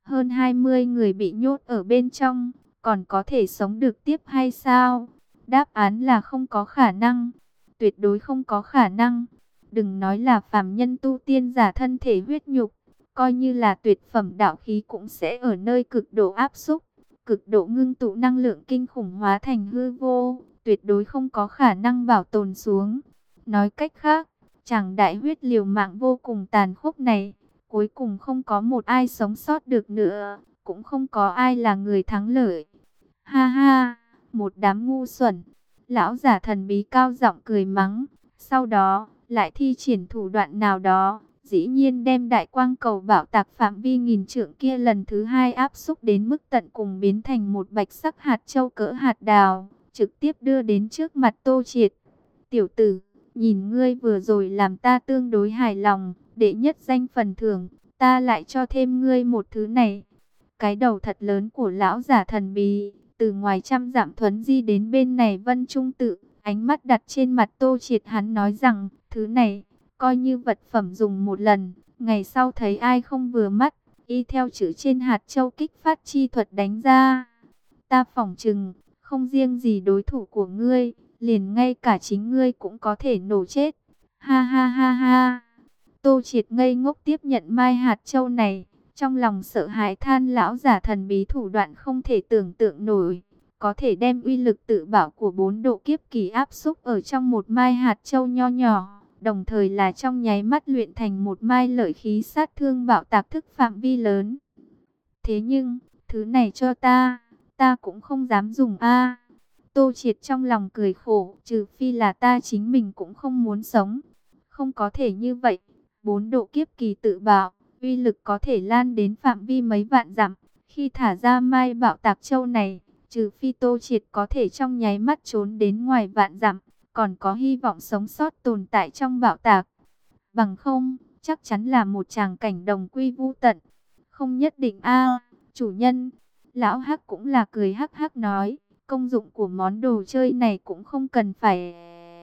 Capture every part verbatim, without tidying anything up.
hơn hai mươi người bị nhốt ở bên trong, còn có thể sống được tiếp hay sao? Đáp án là không có khả năng, tuyệt đối không có khả năng. Đừng nói là phàm nhân tu tiên giả thân thể huyết nhục, coi như là tuyệt phẩm đạo khí cũng sẽ ở nơi cực độ áp xúc, cực độ ngưng tụ năng lượng kinh khủng hóa thành hư vô, tuyệt đối không có khả năng bảo tồn xuống. Nói cách khác, chàng đại huyết liều mạng vô cùng tàn khốc này, cuối cùng không có một ai sống sót được nữa, cũng không có ai là người thắng lợi. Ha ha, một đám ngu xuẩn. Lão giả thần bí cao giọng cười mắng, sau đó lại thi triển thủ đoạn nào đó, dĩ nhiên đem đại quang cầu bảo tạc phạm vi nghìn trượng kia lần thứ hai áp xúc đến mức tận cùng, biến thành một bạch sắc hạt châu cỡ hạt đào, trực tiếp đưa đến trước mặt Tô Triệt. Tiểu tử, nhìn ngươi vừa rồi làm ta tương đối hài lòng, đệ nhất danh phần thưởng, ta lại cho thêm ngươi một thứ này. Cái đầu thật lớn của lão giả thần bí, từ ngoài trăm dặm thuấn di đến bên này Vân Trung Tự, ánh mắt đặt trên mặt Tô Triệt, hắn nói rằng, thứ này, coi như vật phẩm dùng một lần, ngày sau thấy ai không vừa mắt, y theo chữ trên hạt châu kích phát chi thuật đánh ra. Ta phỏng chừng, không riêng gì đối thủ của ngươi, liền ngay cả chính ngươi cũng có thể nổ chết. Ha ha ha ha. Tô Triệt ngây ngốc tiếp nhận mai hạt châu này, trong lòng sợ hãi than lão giả thần bí thủ đoạn không thể tưởng tượng nổi, có thể đem uy lực tự bảo của bốn độ kiếp kỳ áp xúc ở trong một mai hạt châu nho nhỏ, đồng thời là trong nháy mắt luyện thành một mai lợi khí sát thương bạo tạc thức phạm vi lớn. Thế nhưng, thứ này cho ta, ta cũng không dám dùng a. Tô Triệt trong lòng cười khổ, trừ phi là ta chính mình cũng không muốn sống. Không có thể như vậy, bốn độ kiếp kỳ tự bảo, uy lực có thể lan đến phạm vi mấy vạn dặm. Khi thả ra mai bạo tạc châu này, trừ phi Tô Triệt có thể trong nháy mắt trốn đến ngoài vạn dặm, còn có hy vọng sống sót tồn tại trong bạo tạc. Bằng không, chắc chắn là một tràng cảnh đồng quy vu tận. Không nhất định a, chủ nhân. Lão Hắc cũng là cười hắc hắc nói, công dụng của món đồ chơi này cũng không cần phải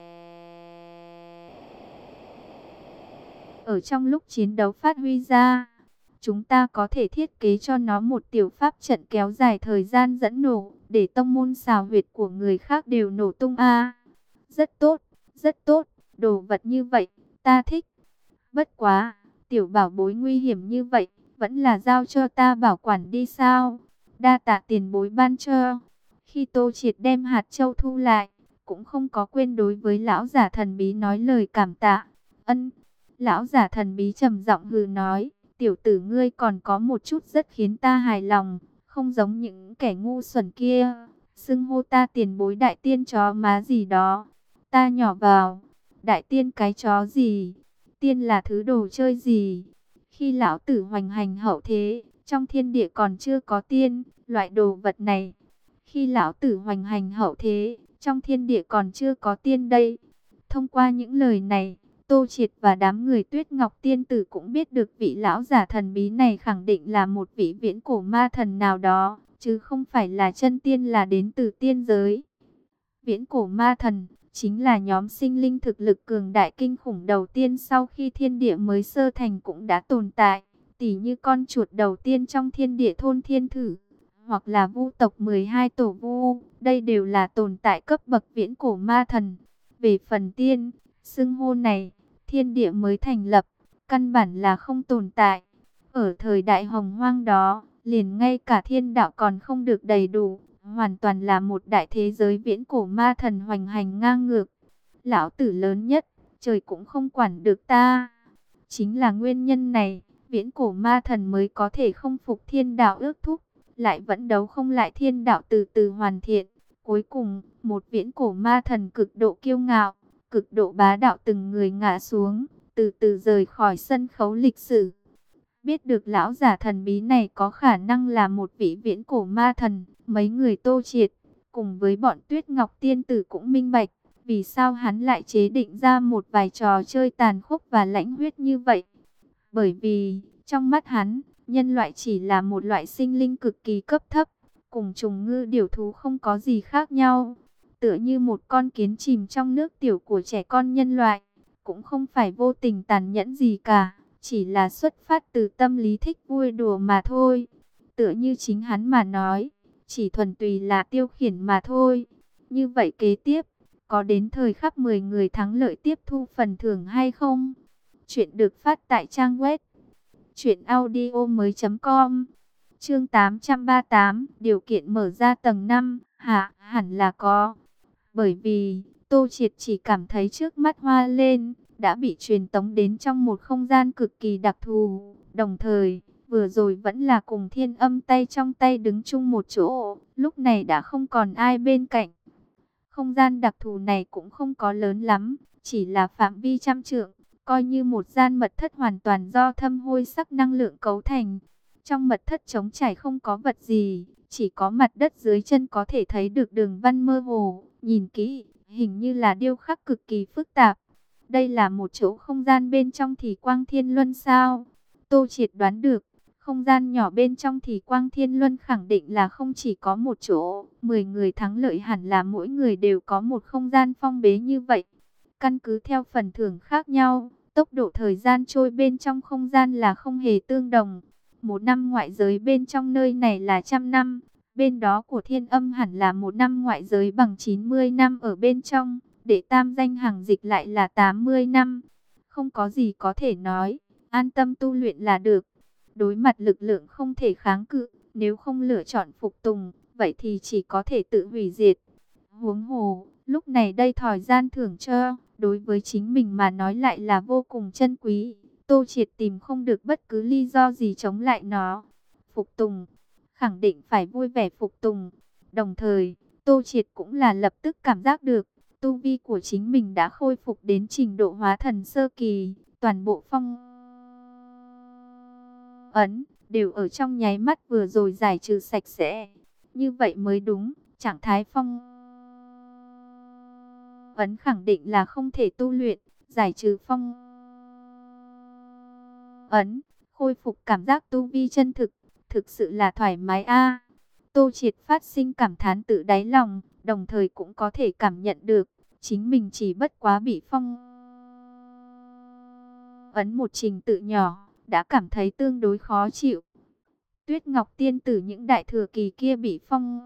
ở trong lúc chiến đấu phát huy ra. Chúng ta có thể thiết kế cho nó một tiểu pháp trận kéo dài thời gian dẫn nổ, để tông môn xào huyệt của người khác đều nổ tung a. Rất tốt, rất tốt, đồ vật như vậy, ta thích. Bất quá, tiểu bảo bối nguy hiểm như vậy, vẫn là giao cho ta bảo quản đi sao? Đa tạ tiền bối ban cho. Khi Tô Triệt đem hạt châu thu lại, cũng không có quên đối với lão giả thần bí nói lời cảm tạ. Ân. Lão giả thần bí trầm giọng hừ nói, tiểu tử ngươi còn có một chút rất khiến ta hài lòng, không giống những kẻ ngu xuẩn kia, xưng hô ta tiền bối đại tiên chó má gì đó. Ta nhỏ vào, đại tiên cái chó gì? Tiên là thứ đồ chơi gì? Khi lão tử hoành hành hậu thế, trong thiên địa còn chưa có tiên, loại đồ vật này. Khi lão tử hoành hành hậu thế, trong thiên địa còn chưa có tiên đây. Thông qua những lời này, Tô Triệt và đám người Tuyết Ngọc Tiên Tử cũng biết được vị lão giả thần bí này khẳng định là một vị viễn cổ ma thần nào đó, chứ không phải là chân tiên là đến từ tiên giới. Viễn cổ ma thần chính là nhóm sinh linh thực lực cường đại kinh khủng đầu tiên sau khi thiên địa mới sơ thành cũng đã tồn tại, tỉ như con chuột đầu tiên trong thiên địa thôn thiên thử, hoặc là vu tộc mười hai tổ vu, đây đều là tồn tại cấp bậc viễn cổ ma thần. Về phần tiên, xưng hô này, thiên địa mới thành lập, căn bản là không tồn tại. Ở thời đại hồng hoang đó, liền ngay cả thiên đạo còn không được đầy đủ, hoàn toàn là một đại thế giới viễn cổ ma thần hoành hành ngang ngược. Lão tử lớn nhất, trời cũng không quản được ta. Chính là nguyên nhân này, viễn cổ ma thần mới có thể không phục thiên đạo ước thúc, lại vẫn đấu không lại thiên đạo từ từ hoàn thiện. Cuối cùng, một viễn cổ ma thần cực độ kiêu ngạo, cực độ bá đạo từng người ngã xuống, từ từ rời khỏi sân khấu lịch sử. Biết được lão giả thần bí này có khả năng là một vị viễn cổ ma thần, mấy người Tô Triệt, cùng với bọn Tuyết Ngọc Tiên Tử cũng minh bạch, vì sao hắn lại chế định ra một vài trò chơi tàn khốc và lãnh huyết như vậy. Bởi vì, trong mắt hắn, nhân loại chỉ là một loại sinh linh cực kỳ cấp thấp, cùng trùng ngư điểu thú không có gì khác nhau. Tựa như một con kiến chìm trong nước tiểu của trẻ con nhân loại, cũng không phải vô tình tàn nhẫn gì cả, chỉ là xuất phát từ tâm lý thích vui đùa mà thôi. tựa như chính hắn mà nói, chỉ thuần túy là tiêu khiển mà thôi. Như vậy kế tiếp, có đến thời khắc mười người thắng lợi tiếp thu phần thưởng hay không? Chuyện được phát tại trang web truyện audio mới.com. Chương tám trăm ba mươi tám, điều kiện mở ra tầng năm, hả, hẳn là có. Bởi vì, Tô Triệt chỉ cảm thấy trước mắt hoa lên, đã bị truyền tống đến trong một không gian cực kỳ đặc thù. Đồng thời, vừa rồi vẫn là cùng Thiên Âm tay trong tay đứng chung một chỗ, lúc này đã không còn ai bên cạnh. Không gian đặc thù này cũng không có lớn lắm, chỉ là phạm vi trăm trượng, coi như một gian mật thất hoàn toàn do thâm hôi sắc năng lượng cấu thành. Trong mật thất trống trải không có vật gì, chỉ có mặt đất dưới chân có thể thấy được đường văn mơ hồ, nhìn kỹ, hình như là điêu khắc cực kỳ phức tạp. Đây là một chỗ không gian bên trong thì quang thiên luân sao? Tô Triệt đoán được, không gian nhỏ bên trong thì quang thiên luân khẳng định là không chỉ có một chỗ, mười người thắng lợi hẳn là mỗi người đều có một không gian phong bế như vậy. Căn cứ theo phần thưởng khác nhau, tốc độ thời gian trôi bên trong không gian là không hề tương đồng. Một năm ngoại giới bên trong nơi này là trăm năm, bên đó của Thiên Âm hẳn là một năm ngoại giới bằng chín mươi năm ở bên trong, để tam danh hàng dịch lại là tám mươi năm. Không có gì có thể nói, an tâm tu luyện là được. Đối mặt lực lượng không thể kháng cự, nếu không lựa chọn phục tùng, vậy thì chỉ có thể tự hủy diệt. Huống hồ, lúc này đây thời gian thưởng cho, đối với chính mình mà nói lại là vô cùng chân quý. Tô Triệt tìm không được bất cứ lý do gì chống lại nó. Phục tùng, khẳng định phải vui vẻ phục tùng. Đồng thời, Tô Triệt cũng là lập tức cảm giác được, tu vi của chính mình đã khôi phục đến trình độ hóa thần sơ kỳ, toàn bộ phong ấn đều ở trong nháy mắt vừa rồi giải trừ sạch sẽ. Như vậy mới đúng, trạng thái phong ấn khẳng định là không thể tu luyện, giải trừ phong ấn, khôi phục cảm giác tu vi chân thực, thực sự là thoải mái a. Tô Triệt phát sinh cảm thán tự đáy lòng, đồng thời cũng có thể cảm nhận được, chính mình chỉ bất quá bị phong ấn một trình tự nhỏ, đã cảm thấy tương đối khó chịu. Tuyết Ngọc Tiên Tử những đại thừa kỳ kia bị phong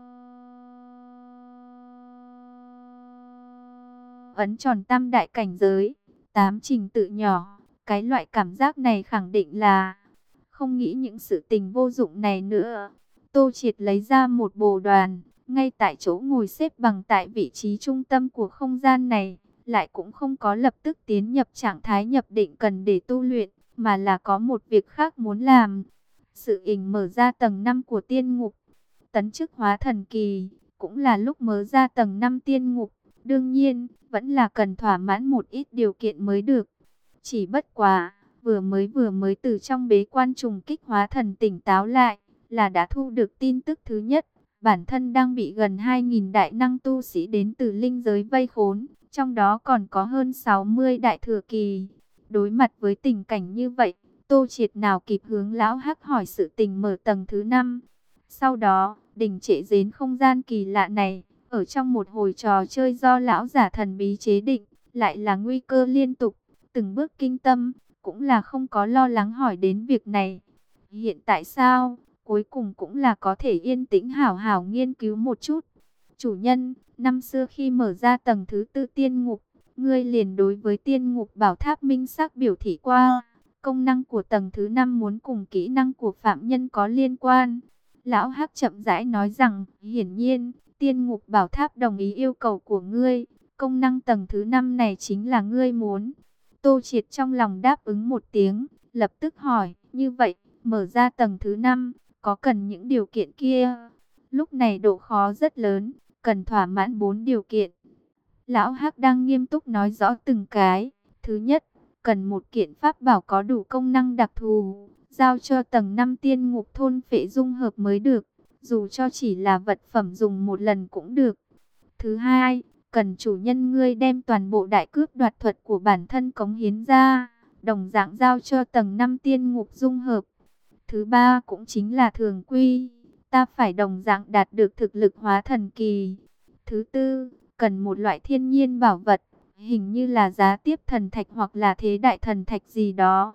ấn tròn tam đại cảnh giới, tám trình tự nhỏ, cái loại cảm giác này khẳng định là không nghĩ những sự tình vô dụng này nữa. Tô Triệt lấy ra một bồ đoàn, ngay tại chỗ ngồi xếp bằng tại vị trí trung tâm của không gian này, lại cũng không có lập tức tiến nhập trạng thái nhập định cần để tu luyện, mà là có một việc khác muốn làm. Sự ình mở ra tầng năm của tiên ngục, tấn chức hóa thần kỳ, cũng là lúc mở ra tầng năm tiên ngục. Đương nhiên, vẫn là cần thỏa mãn một ít điều kiện mới được. Chỉ bất quá, vừa mới vừa mới từ trong bế quan trùng kích hóa thần tỉnh táo lại, là đã thu được tin tức thứ nhất. Bản thân đang bị gần hai nghìn đại năng tu sĩ đến từ linh giới vây khốn, trong đó còn có hơn sáu mươi đại thừa kỳ. Đối mặt với tình cảnh như vậy, Tô Triệt nào kịp hướng lão hắc hỏi sự tình mở tầng thứ năm. Sau đó, đình trệ đến không gian kỳ lạ này, ở trong một hồi trò chơi do lão giả thần bí chế định, lại là nguy cơ liên tục, từng bước kinh tâm, cũng là không có lo lắng hỏi đến việc này. Hiện tại sao, cuối cùng cũng là có thể yên tĩnh hảo hảo nghiên cứu một chút. Chủ nhân, năm xưa khi mở ra tầng thứ tư tiên ngục, ngươi liền đối với tiên ngục bảo tháp minh xác biểu thị qua, công năng của tầng thứ năm muốn cùng kỹ năng của phạm nhân có liên quan. Lão Hắc chậm rãi nói rằng, hiển nhiên, tiên ngục bảo tháp đồng ý yêu cầu của ngươi, công năng tầng thứ năm này chính là ngươi muốn. Tô Triệt trong lòng đáp ứng một tiếng, lập tức hỏi, như vậy, mở ra tầng thứ năm, có cần những điều kiện kia? Lúc này độ khó rất lớn, cần thỏa mãn bốn điều kiện. Lão Hắc đang nghiêm túc nói rõ từng cái. Thứ nhất, cần một kiện pháp bảo có đủ công năng đặc thù, giao cho tầng năm tiên ngục thôn phệ dung hợp mới được, dù cho chỉ là vật phẩm dùng một lần cũng được. Thứ hai, cần chủ nhân ngươi đem toàn bộ đại cướp đoạt thuật của bản thân cống hiến ra, đồng dạng giao cho tầng năm tiên ngục dung hợp. Thứ ba cũng chính là thường quy, ta phải đồng dạng đạt được thực lực hóa thần kỳ. Thứ tư, cần một loại thiên nhiên bảo vật, hình như là giá tiếp thần thạch hoặc là thế đại thần thạch gì đó.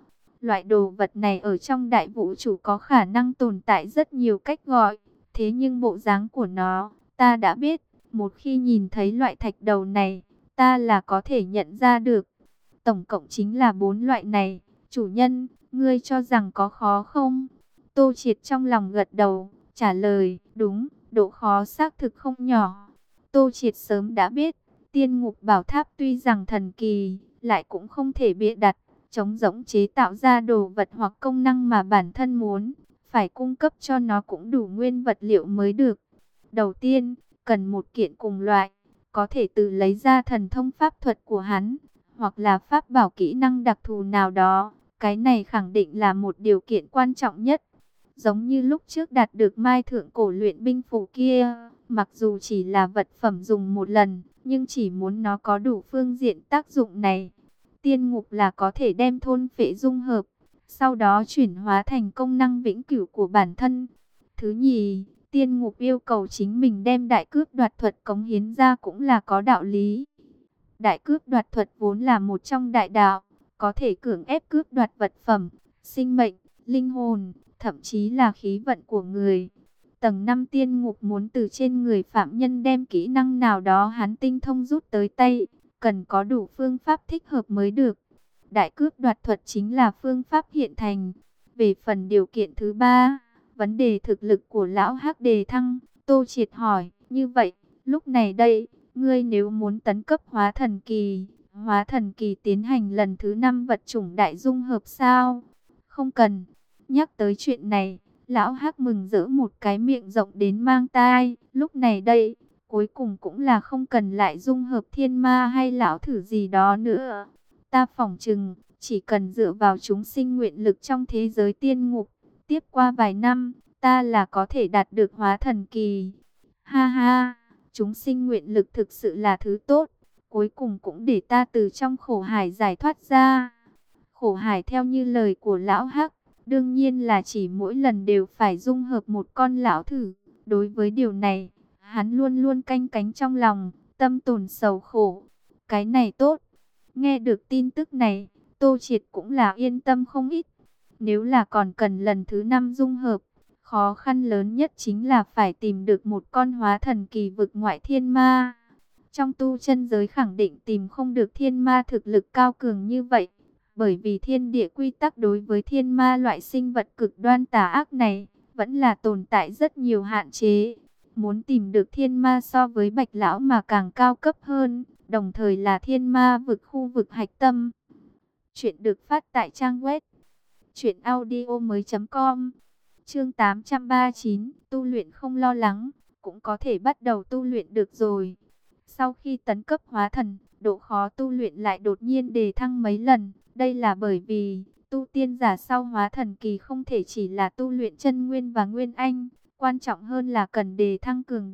Loại đồ vật này ở trong đại vũ trụ có khả năng tồn tại rất nhiều cách gọi. Thế nhưng bộ dáng của nó, ta đã biết. Một khi nhìn thấy loại thạch đầu này, ta là có thể nhận ra được. Tổng cộng chính là bốn loại này. Chủ nhân, ngươi cho rằng có khó không? Tô Triệt trong lòng gật đầu, trả lời, đúng, độ khó xác thực không nhỏ. Tô Triệt sớm đã biết, Tiên Ngục Bảo Tháp tuy rằng thần kỳ, lại cũng không thể bịa đặt, trống rỗng chế tạo ra đồ vật hoặc công năng mà bản thân muốn, phải cung cấp cho nó cũng đủ nguyên vật liệu mới được. Đầu tiên, cần một kiện cùng loại, có thể tự lấy ra thần thông pháp thuật của hắn, hoặc là pháp bảo kỹ năng đặc thù nào đó. Cái này khẳng định là một điều kiện quan trọng nhất. Giống như lúc trước đạt được Mai Thượng Cổ luyện binh phù kia, mặc dù chỉ là vật phẩm dùng một lần, nhưng chỉ muốn nó có đủ phương diện tác dụng này. Tiên ngục là có thể đem thôn phệ dung hợp, sau đó chuyển hóa thành công năng vĩnh cửu của bản thân. Thứ nhì, tiên ngục yêu cầu chính mình đem đại cướp đoạt thuật cống hiến ra cũng là có đạo lý. Đại cướp đoạt thuật vốn là một trong đại đạo, có thể cưỡng ép cướp đoạt vật phẩm, sinh mệnh, linh hồn, thậm chí là khí vận của người. Tầng năm tiên ngục muốn từ trên người phạm nhân đem kỹ năng nào đó hắn tinh thông rút tới tay, cần có đủ phương pháp thích hợp mới được. Đại cướp đoạt thuật chính là phương pháp hiện thành. Về phần điều kiện thứ ba, vấn đề thực lực của lão Hắc đề thăng, Tô Triệt hỏi, như vậy, lúc này đây, ngươi nếu muốn tấn cấp hóa thần kỳ, hóa thần kỳ tiến hành lần thứ năm vật chủng đại dung hợp sao? Không cần. Nhắc tới chuyện này, lão Hắc mừng rỡ một cái miệng rộng đến mang tai. Lúc này đây, cuối cùng cũng là không cần lại dung hợp thiên ma hay lão thử gì đó nữa. Ta phỏng chừng, chỉ cần dựa vào chúng sinh nguyện lực trong thế giới tiên ngục, tiếp qua vài năm, ta là có thể đạt được hóa thần kỳ. Ha ha, chúng sinh nguyện lực thực sự là thứ tốt, cuối cùng cũng để ta từ trong khổ hải giải thoát ra. Khổ hải theo như lời của lão Hắc, đương nhiên là chỉ mỗi lần đều phải dung hợp một con lão thử. Đối với điều này, hắn luôn luôn canh cánh trong lòng, tâm tồn sầu khổ. Cái này tốt. Nghe được tin tức này, Tô Triệt cũng là yên tâm không ít. Nếu là còn cần lần thứ năm dung hợp, khó khăn lớn nhất chính là phải tìm được một con hóa thần kỳ vực ngoại thiên ma. Trong tu chân giới khẳng định tìm không được thiên ma thực lực cao cường như vậy. Bởi vì thiên địa quy tắc đối với thiên ma loại sinh vật cực đoan tà ác này, vẫn là tồn tại rất nhiều hạn chế. Muốn tìm được thiên ma so với bạch lão mà càng cao cấp hơn, đồng thời là thiên ma vực khu vực hạch tâm. Chuyện được phát tại trang web truyện audio mới chấm com. Chương tám trăm ba mươi chín, tu luyện không lo lắng, cũng có thể bắt đầu tu luyện được rồi. Sau khi tấn cấp hóa thần, độ khó tu luyện lại đột nhiên đề thăng mấy lần. Đây là bởi vì, tu tiên giả sau hóa thần kỳ không thể chỉ là tu luyện chân nguyên và nguyên anh, quan trọng hơn là cần đề thăng cường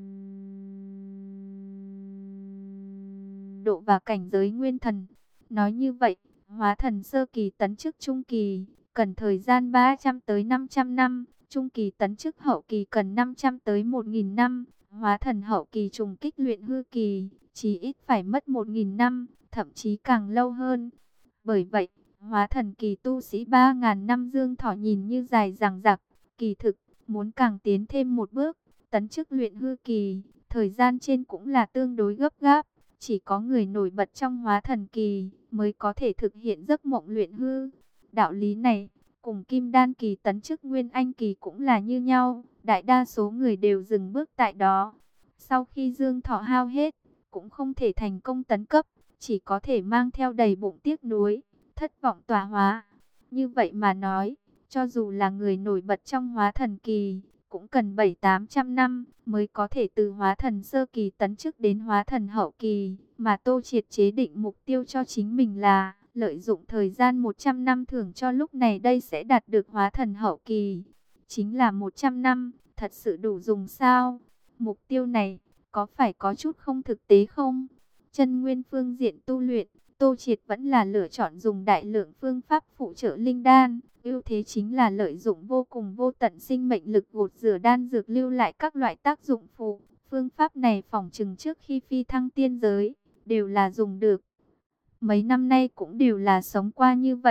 độ và cảnh giới nguyên thần. Nói như vậy, hóa thần sơ kỳ tấn chức trung kỳ, cần thời gian ba trăm tới năm trăm năm, trung kỳ tấn chức hậu kỳ cần năm trăm tới một nghìn năm, hóa thần hậu kỳ trùng kích luyện hư kỳ, chỉ ít phải mất một nghìn năm, thậm chí càng lâu hơn. Bởi vậy, hóa thần kỳ tu sĩ ba nghìn năm dương thọ nhìn như dài dằng dặc, kỳ thực, muốn càng tiến thêm một bước, tấn chức luyện hư kỳ, thời gian trên cũng là tương đối gấp gáp. Chỉ có người nổi bật trong hóa thần kỳ mới có thể thực hiện giấc mộng luyện hư. Đạo lý này, cùng kim đan kỳ tấn chức nguyên anh kỳ cũng là như nhau. Đại đa số người đều dừng bước tại đó. Sau khi dương thọ hao hết, cũng không thể thành công tấn cấp, chỉ có thể mang theo đầy bụng tiếc nuối, thất vọng tỏa hóa. Như vậy mà nói, cho dù là người nổi bật trong hóa thần kỳ, cũng cần bảy tám trăm năm mới có thể từ hóa thần sơ kỳ tấn chức đến hóa thần hậu kỳ. Mà Tô Triệt chế định mục tiêu cho chính mình là lợi dụng thời gian một trăm năm thưởng cho lúc này đây sẽ đạt được hóa thần hậu kỳ. Chính là một trăm năm, thật sự đủ dùng sao? Mục tiêu này, có phải có chút không thực tế không? Chân nguyên phương diện tu luyện, Tô Triệt vẫn là lựa chọn dùng đại lượng phương pháp phụ trợ linh đan. Ưu thế chính là lợi dụng vô cùng vô tận sinh mệnh lực gột rửa đan dược lưu lại các loại tác dụng phụ. Phương pháp này phỏng chừng trước khi phi thăng tiên giới, đều là dùng được. Mấy năm nay cũng đều là sống qua như vậy.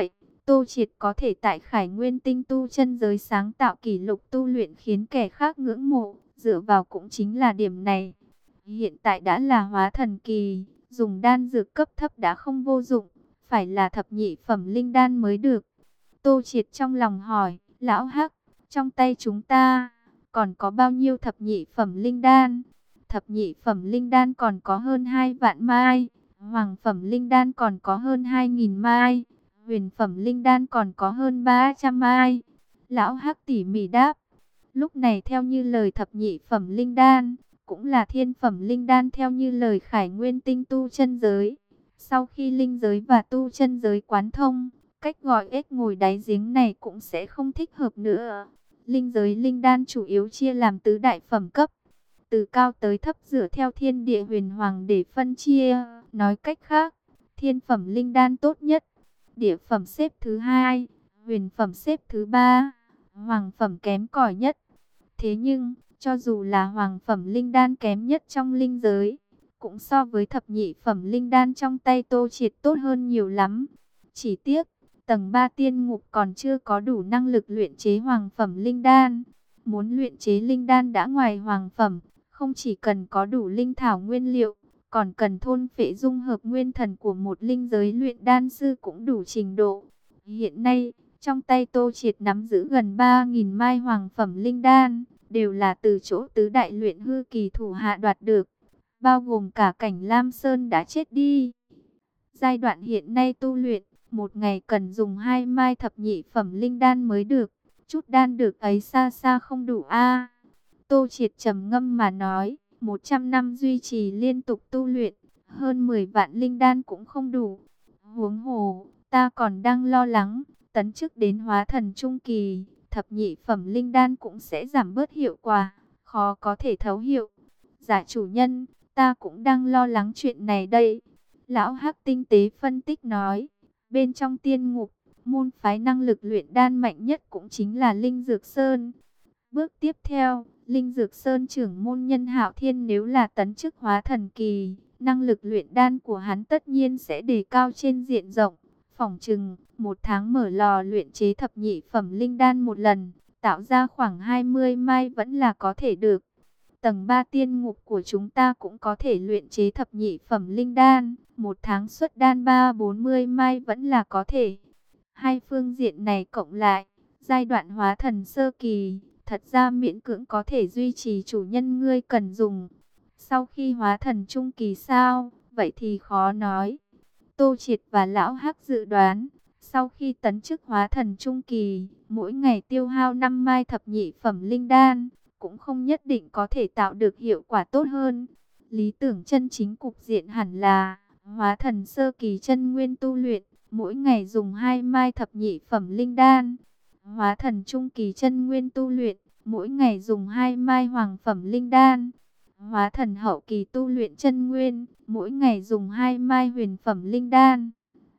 Tô Triệt có thể tại Khải Nguyên Tinh tu chân giới sáng tạo kỷ lục tu luyện khiến kẻ khác ngưỡng mộ, dựa vào cũng chính là điểm này. Hiện tại đã là hóa thần kỳ, dùng đan dược cấp thấp đã không vô dụng, phải là thập nhị phẩm linh đan mới được. Tô Triệt trong lòng hỏi, lão Hắc, trong tay chúng ta còn có bao nhiêu thập nhị phẩm linh đan? Thập nhị phẩm linh đan còn có hơn hai vạn mai, hoàng phẩm linh đan còn có hơn hai nghìn mai, huyền phẩm linh đan còn có hơn ba trăm mai. Lão Hắc tỉ mỉ đáp. Lúc này theo như lời thập nhị phẩm linh đan, cũng là thiên phẩm linh đan theo như lời Khải Nguyên Tinh tu chân giới. Sau khi linh giới và tu chân giới quán thông, cách gọi ếch ngồi đáy giếng này cũng sẽ không thích hợp nữa. Linh giới linh đan chủ yếu chia làm tứ đại phẩm cấp, từ cao tới thấp dựa theo thiên địa huyền hoàng để phân chia. Nói cách khác, thiên phẩm linh đan tốt nhất, địa phẩm xếp thứ hai, huyền phẩm xếp thứ ba, hoàng phẩm kém cỏi nhất. Thế nhưng, cho dù là hoàng phẩm linh đan kém nhất trong linh giới, cũng so với thập nhị phẩm linh đan trong tay Tô Triệt tốt hơn nhiều lắm. Chỉ tiếc, tầng ba tiên ngục còn chưa có đủ năng lực luyện chế hoàng phẩm linh đan. Muốn luyện chế linh đan đã ngoài hoàng phẩm, không chỉ cần có đủ linh thảo nguyên liệu, còn cần thôn phệ dung hợp nguyên thần của một linh giới luyện đan sư cũng đủ trình độ. Hiện nay, trong tay Tô Triệt nắm giữ gần ba nghìn mai hoàng phẩm linh đan, đều là từ chỗ tứ đại luyện hư kỳ thủ hạ đoạt được, bao gồm cả Cảnh Lam Sơn đã chết đi. Giai đoạn hiện nay tu luyện, một ngày cần dùng hai mai thập nhị phẩm linh đan mới được, chút đan được ấy xa xa không đủ a. Tô Triệt trầm ngâm mà nói, một trăm năm duy trì liên tục tu luyện, hơn mười vạn linh đan cũng không đủ. Huống hồ, ta còn đang lo lắng, tấn chức đến hóa thần trung kỳ, thập nhị phẩm linh đan cũng sẽ giảm bớt hiệu quả, khó có thể thấu hiệu. Giả chủ nhân, ta cũng đang lo lắng chuyện này đây. Lão Hắc tinh tế phân tích nói, bên trong tiên ngục, môn phái năng lực luyện đan mạnh nhất cũng chính là Linh Dược Sơn. Bước tiếp theo, Linh Dược Sơn trưởng môn Nhân Hạo Thiên nếu là tấn chức hóa thần kỳ, năng lực luyện đan của hắn tất nhiên sẽ đề cao trên diện rộng. Phỏng chừng, một tháng mở lò luyện chế thập nhị phẩm linh đan một lần, tạo ra khoảng hai mươi mai vẫn là có thể được. Tầng ba tiên ngục của chúng ta cũng có thể luyện chế thập nhị phẩm linh đan, một tháng xuất đan ba bốn mươi mai vẫn là có thể. Hai phương diện này cộng lại, giai đoạn hóa thần sơ kỳ, thật ra miễn cưỡng có thể duy trì chủ nhân ngươi cần dùng. Sau khi hóa thần trung kỳ sao, vậy thì khó nói. Tô Triệt và Lão Hắc dự đoán, sau khi tấn chức hóa thần trung kỳ, mỗi ngày tiêu hao năm mai thập nhị phẩm linh đan, cũng không nhất định có thể tạo được hiệu quả tốt hơn. Lý tưởng chân chính cục diện hẳn là, hóa thần sơ kỳ chân nguyên tu luyện, mỗi ngày dùng hai mai thập nhị phẩm linh đan. Hóa thần trung kỳ chân nguyên tu luyện, mỗi ngày dùng hai mai hoàng phẩm linh đan. Hóa thần hậu kỳ tu luyện chân nguyên, mỗi ngày dùng hai mai huyền phẩm linh đan.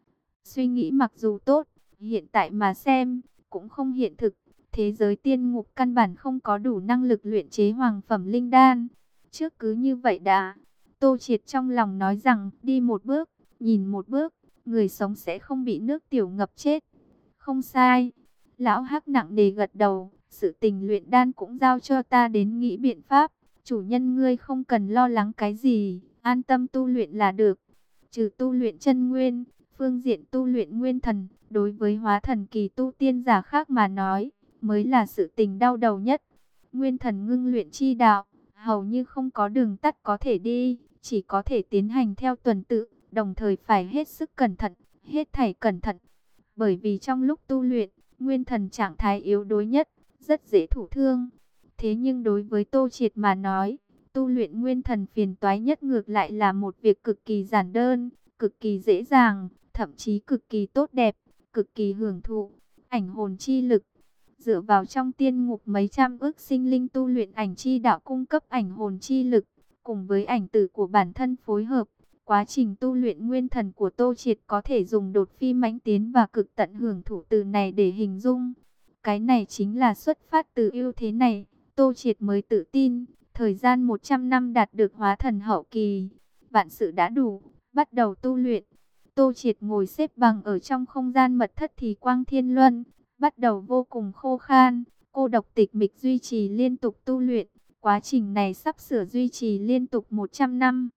Suy nghĩ mặc dù tốt, hiện tại mà xem, cũng không hiện thực. Thế giới tiên ngục căn bản không có đủ năng lực luyện chế hoàng phẩm linh đan. Trước cứ như vậy đã. Tô Triệt trong lòng nói rằng, đi một bước, nhìn một bước, người sống sẽ không bị nước tiểu ngập chết. Không sai. Lão Hắc nặng nề gật đầu, sự tình luyện đan cũng giao cho ta đến nghĩ biện pháp. Chủ nhân ngươi không cần lo lắng cái gì, an tâm tu luyện là được. Trừ tu luyện chân nguyên, phương diện tu luyện nguyên thần, đối với hóa thần kỳ tu tiên giả khác mà nói, mới là sự tình đau đầu nhất. Nguyên thần ngưng luyện chi đạo, hầu như không có đường tắt có thể đi, chỉ có thể tiến hành theo tuần tự, đồng thời phải hết sức cẩn thận, hết thảy cẩn thận. Bởi vì trong lúc tu luyện, nguyên thần trạng thái yếu đuối nhất, rất dễ thụ thương. Thế nhưng đối với Tô Triệt mà nói, tu luyện nguyên thần phiền toái nhất ngược lại là một việc cực kỳ giản đơn, cực kỳ dễ dàng, thậm chí cực kỳ tốt đẹp, cực kỳ hưởng thụ. Ảnh hồn chi lực, dựa vào trong tiên ngục mấy trăm ức sinh linh tu luyện ảnh chi đạo cung cấp ảnh hồn chi lực, cùng với ảnh tử của bản thân phối hợp. Quá trình tu luyện nguyên thần của Tô Triệt có thể dùng đột phi mãnh tiến và cực tận hưởng thụ từ này để hình dung. Cái này chính là xuất phát từ ưu thế này, Tô Triệt mới tự tin, thời gian một trăm năm đạt được hóa thần hậu kỳ. Vạn sự đã đủ, bắt đầu tu luyện. Tô Triệt ngồi xếp bằng ở trong không gian mật thất thì Quang Thiên Luân bắt đầu vô cùng khô khan, cô độc tịch mịch duy trì liên tục tu luyện. Quá trình này sắp sửa duy trì liên tục một trăm năm.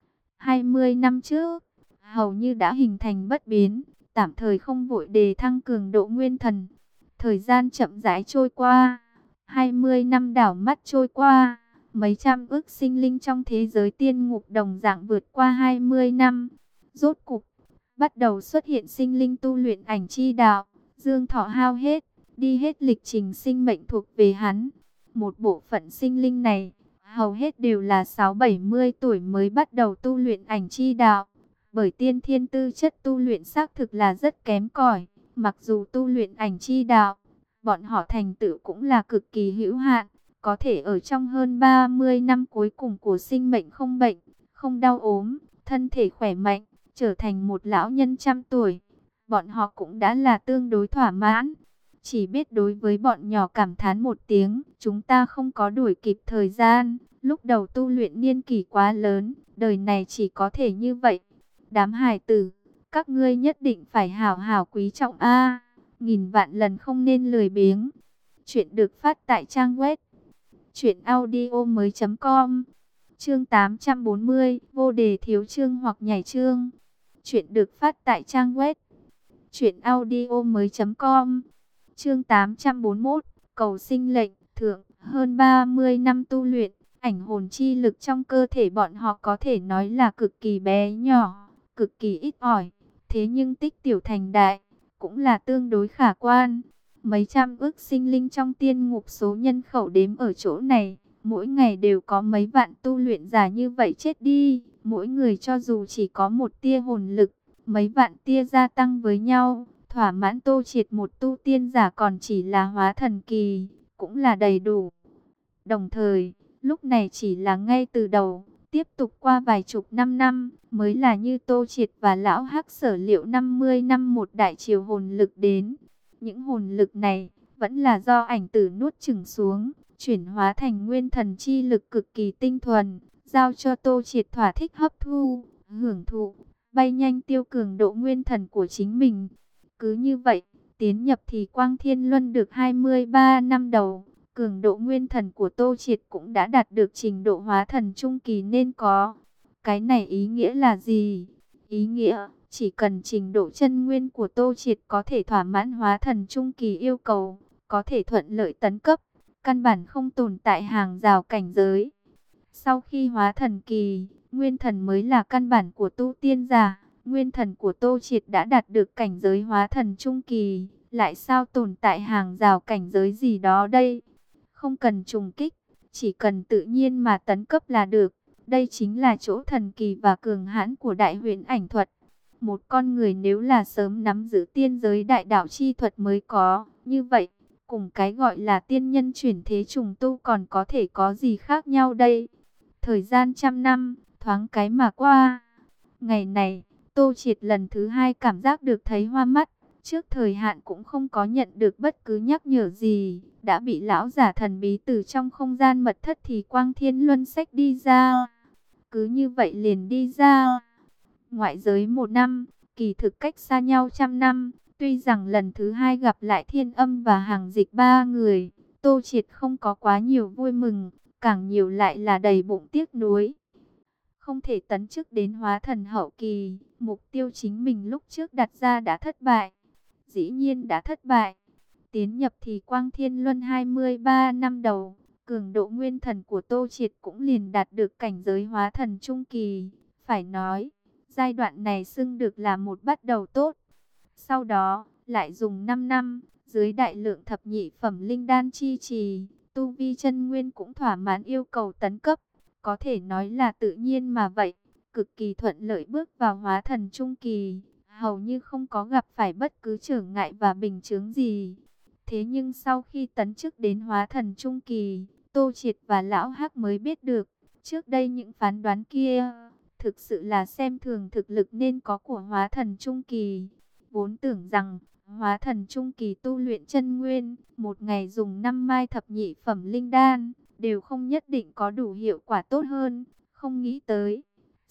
hai mươi năm trước, hầu như đã hình thành bất biến, tạm thời không vội đề thăng cường độ nguyên thần. Thời gian chậm rãi trôi qua, hai mươi năm đảo mắt trôi qua, mấy trăm ức sinh linh trong thế giới tiên ngục đồng dạng vượt qua hai mươi năm. Rốt cục, bắt đầu xuất hiện sinh linh tu luyện ảnh chi đạo, dương thọ hao hết, đi hết lịch trình sinh mệnh thuộc về hắn. Một bộ phận sinh linh này, hầu hết đều là sáu bảy mươi tuổi mới bắt đầu tu luyện ảnh chi đạo. Bởi tiên thiên tư chất tu luyện xác thực là rất kém cỏi, mặc dù tu luyện ảnh chi đạo, bọn họ thành tựu cũng là cực kỳ hữu hạn, có thể ở trong hơn ba mươi năm cuối cùng của sinh mệnh không bệnh, không đau ốm, thân thể khỏe mạnh, trở thành một lão nhân trăm tuổi. Bọn họ cũng đã là tương đối thỏa mãn. Chỉ biết đối với bọn nhỏ cảm thán một tiếng, chúng ta không có đuổi kịp thời gian, lúc đầu tu luyện niên kỷ quá lớn, đời này chỉ có thể như vậy. Đám hài tử, các ngươi nhất định phải hảo hảo quý trọng a, nghìn vạn lần không nên lười biếng. Chuyện được phát tại trang web truyện audio mới.com. Chương tám trăm bốn mươi, vô đề thiếu chương hoặc nhảy chương. Chuyện được phát tại trang web truyện audio mới.com. Chương tám trăm bốn mươi mốt, cầu sinh lệnh, thượng, hơn ba mươi năm tu luyện, ảnh hồn chi lực trong cơ thể bọn họ có thể nói là cực kỳ bé nhỏ, cực kỳ ít ỏi, thế nhưng tích tiểu thành đại, cũng là tương đối khả quan. Mấy trăm ức sinh linh trong tiên ngục số nhân khẩu đếm ở chỗ này, mỗi ngày đều có mấy vạn tu luyện giả như vậy chết đi, mỗi người cho dù chỉ có một tia hồn lực, mấy vạn tia gia tăng với nhau, thỏa mãn Tô Triệt một tu tiên giả còn chỉ là hóa thần kỳ, cũng là đầy đủ. Đồng thời, lúc này chỉ là ngay từ đầu, tiếp tục qua vài chục năm năm, mới là như Tô Triệt và Lão Hắc sở liệu năm mươi năm một đại triều hồn lực đến. Những hồn lực này, vẫn là do ảnh tử nuốt chửng xuống, chuyển hóa thành nguyên thần chi lực cực kỳ tinh thuần, giao cho Tô Triệt thỏa thích hấp thu, hưởng thụ, bay nhanh tiêu cường độ nguyên thần của chính mình. Cứ như vậy, tiến nhập thì Quang Thiên Luân được hai mươi ba năm đầu, cường độ nguyên thần của Tô Triệt cũng đã đạt được trình độ hóa thần trung kỳ nên có. Cái này ý nghĩa là gì? Ý nghĩa, chỉ cần trình độ chân nguyên của Tô Triệt có thể thỏa mãn hóa thần trung kỳ yêu cầu, có thể thuận lợi tấn cấp, căn bản không tồn tại hàng rào cảnh giới. Sau khi hóa thần kỳ, nguyên thần mới là căn bản của tu tiên giả. Nguyên thần của Tô Triệt đã đạt được cảnh giới hóa thần trung kỳ, lại sao tồn tại hàng rào cảnh giới gì đó đây? Không cần trùng kích, chỉ cần tự nhiên mà tấn cấp là được. Đây chính là chỗ thần kỳ và cường hãn của đại huyền ảnh thuật. Một con người nếu là sớm nắm giữ tiên giới đại đạo chi thuật mới có, như vậy, cùng cái gọi là tiên nhân chuyển thế trùng tu còn có thể có gì khác nhau đây? Thời gian trăm năm, thoáng cái mà qua. Ngày này, Tô Triệt lần thứ hai cảm giác được thấy hoa mắt, trước thời hạn cũng không có nhận được bất cứ nhắc nhở gì, đã bị lão giả thần bí từ trong không gian mật thất thì Quang Thiên Luân xách đi ra. Cứ như vậy liền đi ra. Ngoại giới một năm, kỳ thực cách xa nhau trăm năm, tuy rằng lần thứ hai gặp lại Thiên Âm và Hàng Dịch ba người, Tô Triệt không có quá nhiều vui mừng, càng nhiều lại là đầy bụng tiếc nuối. Không thể tấn chức đến hóa thần hậu kỳ, mục tiêu chính mình lúc trước đặt ra đã thất bại. Dĩ nhiên đã thất bại. Tiến nhập thì Quang Thiên Luân hai mươi ba năm đầu, cường độ nguyên thần của Tô Triệt cũng liền đạt được cảnh giới hóa thần trung kỳ. Phải nói, giai đoạn này xưng được là một bắt đầu tốt. Sau đó, lại dùng năm năm, dưới đại lượng thập nhị phẩm linh đan chi trì, tu vi chân nguyên cũng thỏa mãn yêu cầu tấn cấp. Có thể nói là tự nhiên mà vậy, cực kỳ thuận lợi bước vào hóa thần trung kỳ, hầu như không có gặp phải bất cứ trở ngại và bình chướng gì. Thế nhưng sau khi tấn chức đến hóa thần trung kỳ, Tô Triệt và Lão Hắc mới biết được, trước đây những phán đoán kia, thực sự là xem thường thực lực nên có của hóa thần trung kỳ. Vốn tưởng rằng, hóa thần trung kỳ tu luyện chân nguyên, một ngày dùng năm mai thập nhị phẩm linh đan, đều không nhất định có đủ hiệu quả tốt hơn, không nghĩ tới.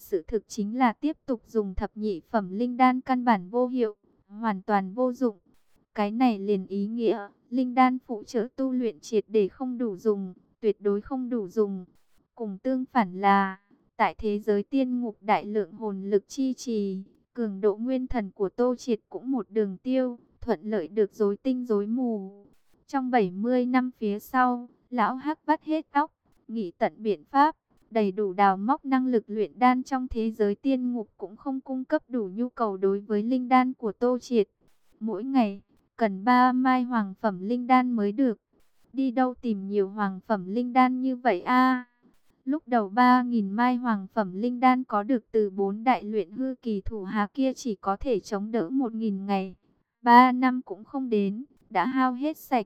Sự thực chính là tiếp tục dùng thập nhị phẩm linh đan căn bản vô hiệu, hoàn toàn vô dụng. Cái này liền ý nghĩa, linh đan phụ trợ tu luyện triệt để không đủ dùng, tuyệt đối không đủ dùng. Cùng tương phản là, tại thế giới tiên ngục đại lượng hồn lực chi trì, cường độ nguyên thần của Tô Triệt cũng một đường tiêu, thuận lợi được rối tinh rối mù. Trong bảy mươi năm phía sau, lão Hắc vắt hết óc, nghĩ tận biện pháp, đầy đủ đào móc năng lực luyện đan trong thế giới tiên ngục cũng không cung cấp đủ nhu cầu đối với linh đan của Tô Triệt. Mỗi ngày, cần ba mai hoàng phẩm linh đan mới được. Đi đâu tìm nhiều hoàng phẩm linh đan như vậy a? Lúc đầu ba nghìn mai hoàng phẩm linh đan có được từ bốn đại luyện hư kỳ thủ hà kia chỉ có thể chống đỡ một nghìn ngày. Ba năm cũng không đến, đã hao hết sạch.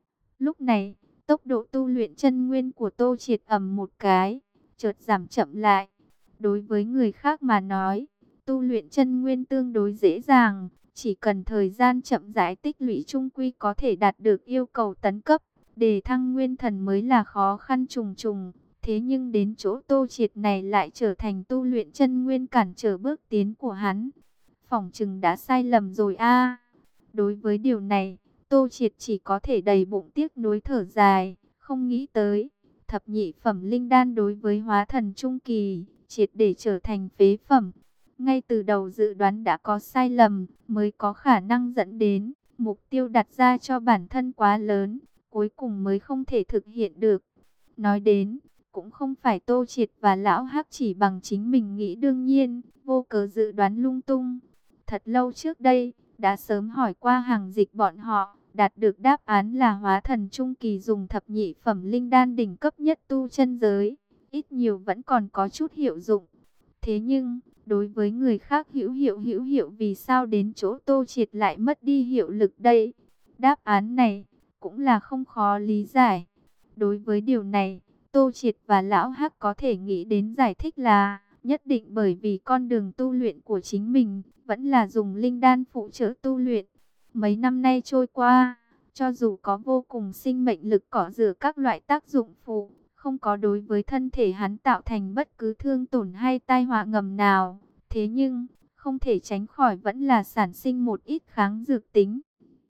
Lúc này, tốc độ tu luyện chân nguyên của Tô Triệt ầm một cái, chợt giảm chậm lại. Đối với người khác mà nói, tu luyện chân nguyên tương đối dễ dàng, chỉ cần thời gian chậm rãi tích lũy chung quy có thể đạt được yêu cầu tấn cấp, đề thăng nguyên thần mới là khó khăn trùng trùng. Thế nhưng đến chỗ Tô Triệt này lại trở thành tu luyện chân nguyên cản trở bước tiến của hắn. Phỏng chừng đã sai lầm rồi a. Đối với điều này, Tô Triệt chỉ có thể đầy bụng tiếc nuối thở dài, không nghĩ tới. Thập nhị phẩm linh đan đối với hóa thần trung kỳ, triệt để trở thành phế phẩm. Ngay từ đầu dự đoán đã có sai lầm, mới có khả năng dẫn đến mục tiêu đặt ra cho bản thân quá lớn, cuối cùng mới không thể thực hiện được. Nói đến, cũng không phải Tô Triệt và lão Hắc chỉ bằng chính mình nghĩ đương nhiên, vô cớ dự đoán lung tung. Thật lâu trước đây, đã sớm hỏi qua hàng dịch bọn họ, đạt được đáp án là hóa thần trung kỳ dùng thập nhị phẩm linh đan đỉnh cấp nhất tu chân giới, ít nhiều vẫn còn có chút hiệu dụng. Thế nhưng, đối với người khác hữu hiệu hữu hiệu vì sao đến chỗ Tô Triệt lại mất đi hiệu lực đây? Đáp án này, cũng là không khó lý giải. Đối với điều này, Tô Triệt và lão Hắc có thể nghĩ đến giải thích là, nhất định bởi vì con đường tu luyện của chính mình, vẫn là dùng linh đan phụ trợ tu luyện. Mấy năm nay trôi qua, cho dù có vô cùng sinh mệnh lực cỏ rửa các loại tác dụng phụ, không có đối với thân thể hắn tạo thành bất cứ thương tổn hay tai họa ngầm nào. Thế nhưng, không thể tránh khỏi vẫn là sản sinh một ít kháng dược tính.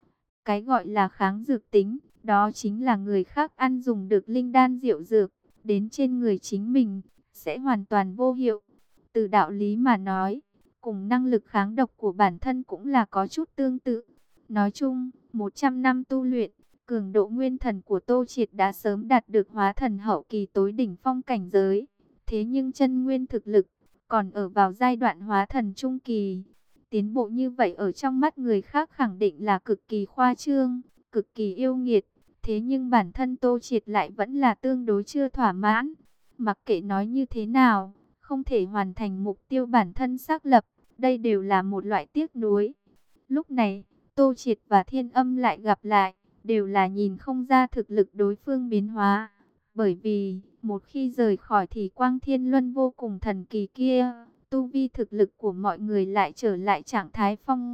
Cái gọi là kháng dược tính, đó chính là người khác ăn dùng được linh đan diệu dược, đến trên người chính mình, sẽ hoàn toàn vô hiệu. Từ đạo lý mà nói, cùng năng lực kháng độc của bản thân cũng là có chút tương tự. Nói chung, một trăm năm tu luyện, cường độ nguyên thần của Tô Triệt đã sớm đạt được hóa thần hậu kỳ tối đỉnh phong cảnh giới. Thế nhưng chân nguyên thực lực, còn ở vào giai đoạn hóa thần trung kỳ. Tiến bộ như vậy ở trong mắt người khác khẳng định là cực kỳ khoa trương, cực kỳ yêu nghiệt. Thế nhưng bản thân Tô Triệt lại vẫn là tương đối chưa thỏa mãn. Mặc kệ nói như thế nào, không thể hoàn thành mục tiêu bản thân xác lập, đây đều là một loại tiếc nuối. Lúc này, Tô Triệt và Thiên Âm lại gặp lại, đều là nhìn không ra thực lực đối phương biến hóa. Bởi vì, một khi rời khỏi thì Quang Thiên Luân vô cùng thần kỳ kia, tu vi thực lực của mọi người lại trở lại trạng thái phong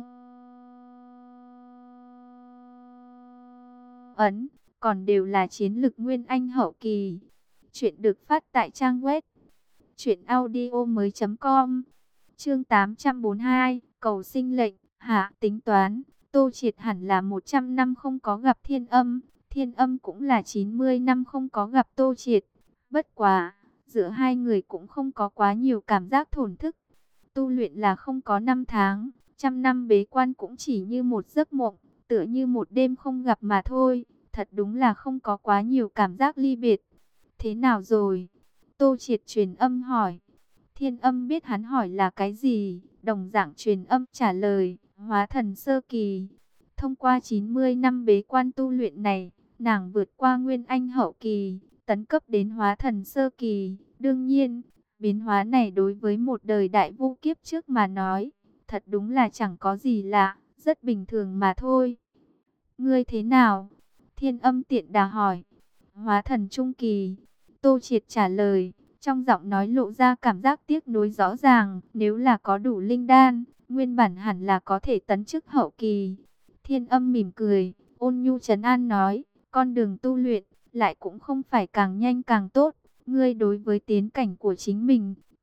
ấn, còn đều là chiến lực nguyên anh hậu kỳ. Chuyện được phát tại trang web truyện audio mới chấm com. Chương tám trăm bốn mươi hai, cầu sinh lệnh. Hạ, tính toán, Tô Triệt hẳn là một trăm năm không có gặp Thiên Âm, Thiên Âm cũng là chín mươi năm không có gặp Tô Triệt. Bất quá, giữa hai người cũng không có quá nhiều cảm giác thổn thức. Tu luyện là không có năm tháng, trăm năm bế quan cũng chỉ như một giấc mộng, tựa như một đêm không gặp mà thôi. Thật đúng là không có quá nhiều cảm giác ly biệt. Thế nào rồi? Tô Triệt truyền âm hỏi. Thiên Âm biết hắn hỏi là cái gì, đồng dạng truyền âm trả lời, hóa thần sơ kỳ. Thông qua chín mươi năm bế quan tu luyện này, nàng vượt qua nguyên anh hậu kỳ, tấn cấp đến hóa thần sơ kỳ. Đương nhiên, biến hóa này đối với một đời đại vu kiếp trước mà nói, thật đúng là chẳng có gì lạ, rất bình thường mà thôi. Ngươi thế nào? Thiên Âm tiện đà hỏi. Hóa thần trung kỳ. Tô Triệt trả lời, trong giọng nói lộ ra cảm giác tiếc nuối rõ ràng. Nếu là có đủ linh đan, nguyên bản hẳn là có thể tấn chức hậu kỳ. Thiên Âm mỉm cười, ôn nhu trấn an nói, con đường tu luyện, lại cũng không phải càng nhanh càng tốt. Ngươi đối với tiến cảnh của chính mình,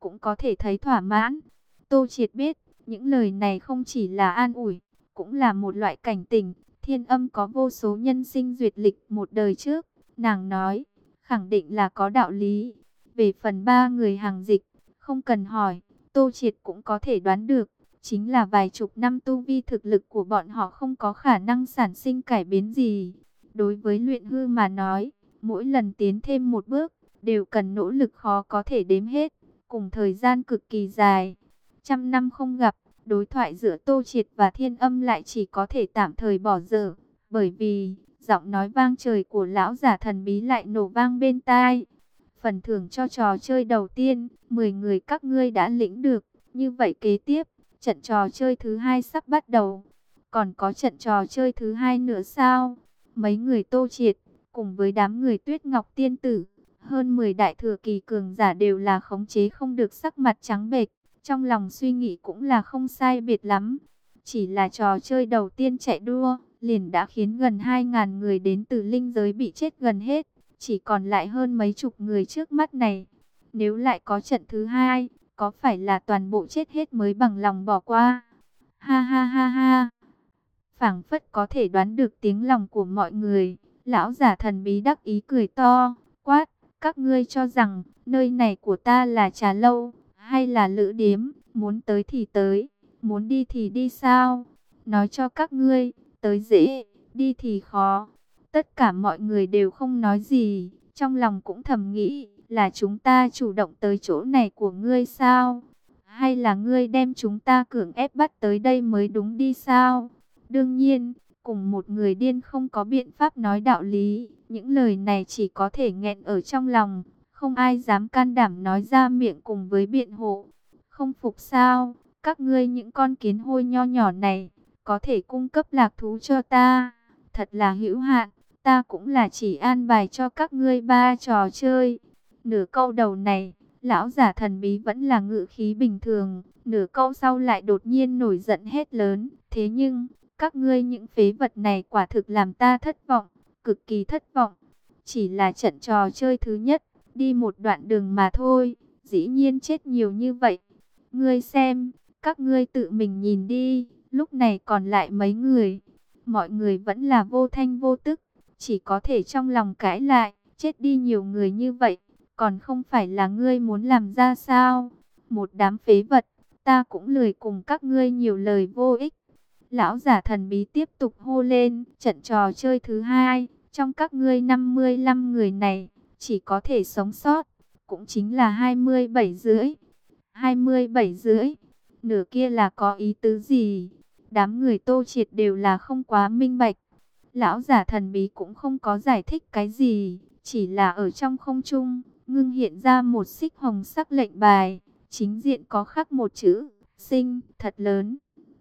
cũng có thể thấy thỏa mãn. Tô Triệt biết, những lời này không chỉ là an ủi, cũng là một loại cảnh tỉnh. Thiên Âm có vô số nhân sinh duyệt lịch một đời trước, nàng nói, khẳng định là có đạo lý. Về phần ba người hàng dịch, không cần hỏi, Tô Triệt cũng có thể đoán được. Chính là vài chục năm tu vi thực lực của bọn họ không có khả năng sản sinh cải biến gì. Đối với luyện hư mà nói, mỗi lần tiến thêm một bước, đều cần nỗ lực khó có thể đếm hết, cùng thời gian cực kỳ dài. Trăm năm không gặp, đối thoại giữa Tô Triệt và Thiên Âm lại chỉ có thể tạm thời bỏ dở, bởi vì giọng nói vang trời của lão giả thần bí lại nổ vang bên tai. Phần thưởng cho trò chơi đầu tiên, mười người các ngươi đã lĩnh được, như vậy kế tiếp, trận trò chơi thứ hai sắp bắt đầu. Còn có trận trò chơi thứ hai nữa sao? Mấy người Tô Triệt, cùng với đám người Tuyết Ngọc Tiên Tử, hơn mười đại thừa kỳ cường giả đều là khống chế không được sắc mặt trắng bệch. Trong lòng suy nghĩ cũng là không sai biệt lắm. Chỉ là trò chơi đầu tiên chạy đua, liền đã khiến gần hai ngàn người đến từ linh giới bị chết gần hết. Chỉ còn lại hơn mấy chục người trước mắt này. Nếu lại có trận thứ hai, có phải là toàn bộ chết hết mới bằng lòng bỏ qua? Ha ha ha ha! Phảng phất có thể đoán được tiếng lòng của mọi người. Lão giả thần bí đắc ý cười to, quát, các ngươi cho rằng nơi này của ta là trà lâu, hay là lữ điếm, muốn tới thì tới, muốn đi thì đi sao? Nói cho các ngươi, tới dễ, đi thì khó. Tất cả mọi người đều không nói gì, trong lòng cũng thầm nghĩ, là chúng ta chủ động tới chỗ này của ngươi sao? Hay là ngươi đem chúng ta cưỡng ép bắt tới đây mới đúng đi sao? Đương nhiên, cùng một người điên không có biện pháp nói đạo lý, những lời này chỉ có thể nghẹn ở trong lòng. Không ai dám can đảm nói ra miệng cùng với biện hộ. Không phục sao? Các ngươi những con kiến hôi nho nhỏ này, có thể cung cấp lạc thú cho ta. Thật là hữu hạn, ta cũng là chỉ an bài cho các ngươi ba trò chơi. Nửa câu đầu này, lão giả thần bí vẫn là ngữ khí bình thường. Nửa câu sau lại đột nhiên nổi giận hét lớn. Thế nhưng, các ngươi những phế vật này quả thực làm ta thất vọng, cực kỳ thất vọng. Chỉ là trận trò chơi thứ nhất, đi một đoạn đường mà thôi, dĩ nhiên chết nhiều như vậy. Ngươi xem, các ngươi tự mình nhìn đi, lúc này còn lại mấy người. Mọi người vẫn là vô thanh vô tức, chỉ có thể trong lòng cãi lại, chết đi nhiều người như vậy, còn không phải là ngươi muốn làm ra sao? Một đám phế vật, ta cũng lười cùng các ngươi nhiều lời vô ích. Lão giả thần bí tiếp tục hô lên, trận trò chơi thứ hai, trong các ngươi năm mươi lăm người này, chỉ có thể sống sót, cũng chính là hai mươi bảy rưỡi. hai mươi bảy rưỡi, nửa kia là có ý tứ gì? Đám người Tô Triệt đều là không quá minh bạch. Lão giả thần bí cũng không có giải thích cái gì, chỉ là ở trong không trung, ngưng hiện ra một xích hồng sắc lệnh bài, chính diện có khắc một chữ, sinh, thật lớn.